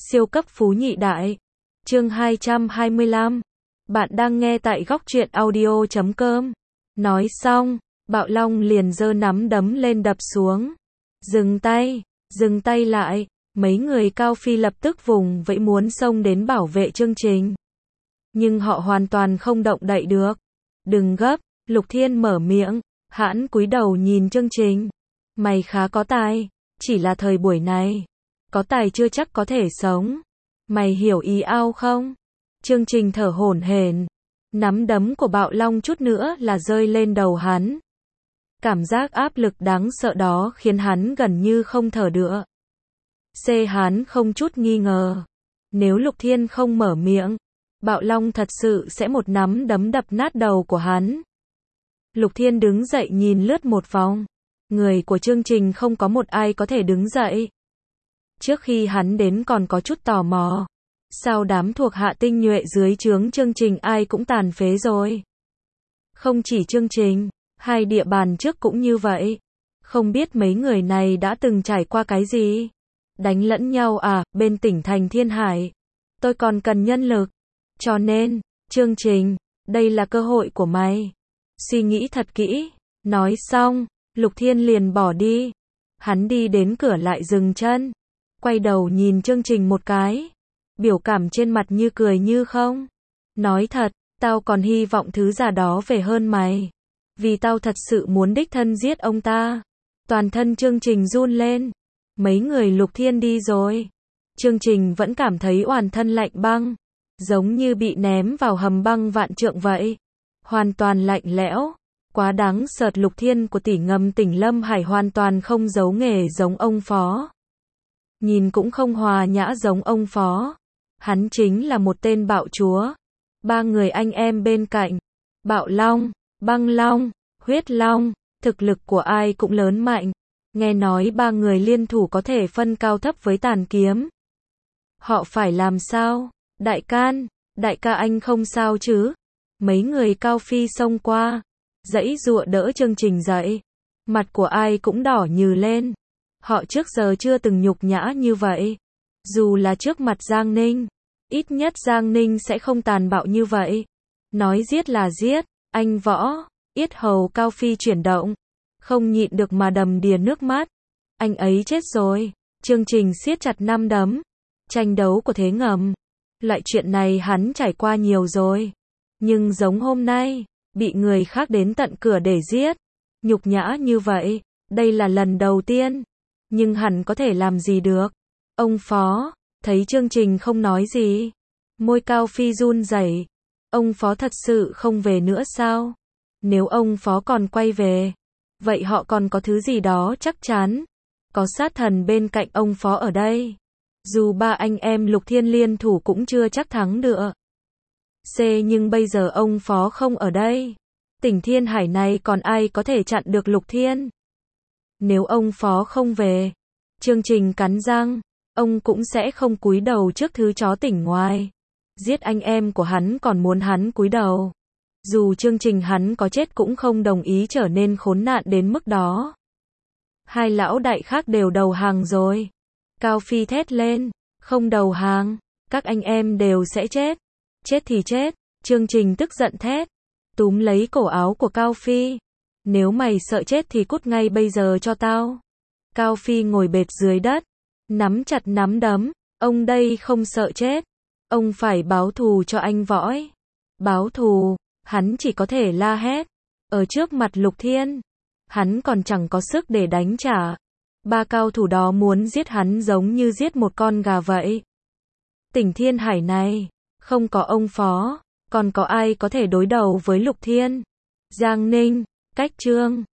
Siêu cấp phú nhị đại. Chương 225. Bạn đang nghe tại góc truyện audio.com. Nói xong, Bạo Long liền giơ nắm đấm lên đập xuống. Dừng tay lại. Mấy người Cao Phi lập tức vùng vẫy muốn xông đến bảo vệ chương trình. Nhưng họ hoàn toàn không động đậy được. Đừng gấp, Lục Thiên mở miệng, hãn cúi đầu nhìn chương trình. Mày khá có tài, chỉ là thời buổi này. Có tài chưa chắc có thể sống. Mày hiểu ý ao không? Chương trình thở hổn hển. Nắm đấm của Bạo Long chút nữa là rơi lên đầu hắn. Cảm giác áp lực đáng sợ đó khiến hắn gần như không thở được. Hắn không chút nghi ngờ. Nếu Lục Thiên không mở miệng, Bạo Long thật sự sẽ một nắm đấm đập nát đầu của hắn. Lục Thiên đứng dậy nhìn lướt một vòng. Người của chương trình không có một ai có thể đứng dậy. Trước khi hắn đến còn có chút tò mò. Sao đám thuộc hạ tinh nhuệ dưới trướng chương trình ai cũng tàn phế rồi? Không chỉ chương trình, hai địa bàn trước cũng như vậy. Không biết mấy người này đã từng trải qua cái gì? Đánh lẫn nhau à, bên tỉnh thành Thiên Hải. Tôi còn cần nhân lực. Cho nên, chương trình, đây là cơ hội của mày. Suy nghĩ thật kỹ. Nói xong, Lục Thiên liền bỏ đi. Hắn đi đến cửa lại dừng chân. Quay đầu nhìn chương trình một cái. Biểu cảm trên mặt như cười như không. Nói thật, tao còn hy vọng thứ già đó về hơn mày. Vì tao thật sự muốn đích thân giết ông ta. Toàn thân chương trình run lên. Mấy người Lục Thiên đi rồi. Chương trình vẫn cảm thấy oàn thân lạnh băng. Giống như bị ném vào hầm băng vạn trượng vậy. Hoàn toàn lạnh lẽo. Quá đáng sợ. Lục Thiên của tỷ ngầm tỉnh Lâm Hải hoàn toàn không giấu nghề giống ông phó. Nhìn cũng không hòa nhã giống ông phó. Hắn chính là một tên bạo chúa. Ba người anh em bên cạnh. Bạo Long, Băng Long, Huyết Long. Thực lực của ai cũng lớn mạnh. Nghe nói ba người liên thủ có thể phân cao thấp với Tàn Kiếm. Họ phải làm sao? Đại ca anh không sao chứ? Mấy người Cao Phi xông qua. Giãy giụa đỡ chương trình dậy. Mặt của ai cũng đỏ nhừ lên. Họ trước giờ chưa từng nhục nhã như vậy. Dù là trước mặt Giang Ninh. Ít nhất Giang Ninh sẽ không tàn bạo như vậy. Nói giết là giết. Anh Võ. Yết hầu Cao Phi chuyển động. Không nhịn được mà đầm đìa nước mắt. Anh ấy chết rồi. Chương trình siết chặt nắm đấm. Tranh đấu của thế ngầm. Loại chuyện này hắn trải qua nhiều rồi. Nhưng giống hôm nay, bị người khác đến tận cửa để giết. Nhục nhã như vậy, đây là lần đầu tiên. Nhưng hắn có thể làm gì được? Ông phó, thấy chương trình không nói gì. Môi Cao Phi run rẩy. Ông phó thật sự không về nữa sao? Nếu ông phó còn quay về, vậy họ còn có thứ gì đó chắc chắn. Có sát thần bên cạnh ông phó ở đây. Dù ba anh em Lục Thiên liên thủ cũng chưa chắc thắng được. Nhưng bây giờ ông phó không ở đây. Tỉnh Thiên Hải này còn ai có thể chặn được Lục Thiên? Nếu ông phó không về, chương trình cắn răng, ông cũng sẽ không cúi đầu trước thứ chó tỉnh ngoài. Giết anh em của hắn còn muốn hắn cúi đầu. Dù chương trình hắn có chết cũng không đồng ý trở nên khốn nạn đến mức đó. Hai lão đại khác đều đầu hàng rồi. Cao Phi thét lên, không đầu hàng, các anh em đều sẽ chết. Chết thì chết, chương trình tức giận thét. Túm lấy cổ áo của Cao Phi. Nếu mày sợ chết thì cút ngay bây giờ cho tao. Cao Phi ngồi bệt dưới đất. Nắm chặt nắm đấm. Ông đây không sợ chết. Ông phải báo thù cho anh Võ. Báo thù, hắn chỉ có thể la hét. Ở trước mặt Lục Thiên. Hắn còn chẳng có sức để đánh trả. Ba cao thủ đó muốn giết hắn giống như giết một con gà vậy. Tỉnh Thiên Hải này, không có ông phó, còn có ai có thể đối đầu với Lục Thiên? Giang Ninh, Cách Trương,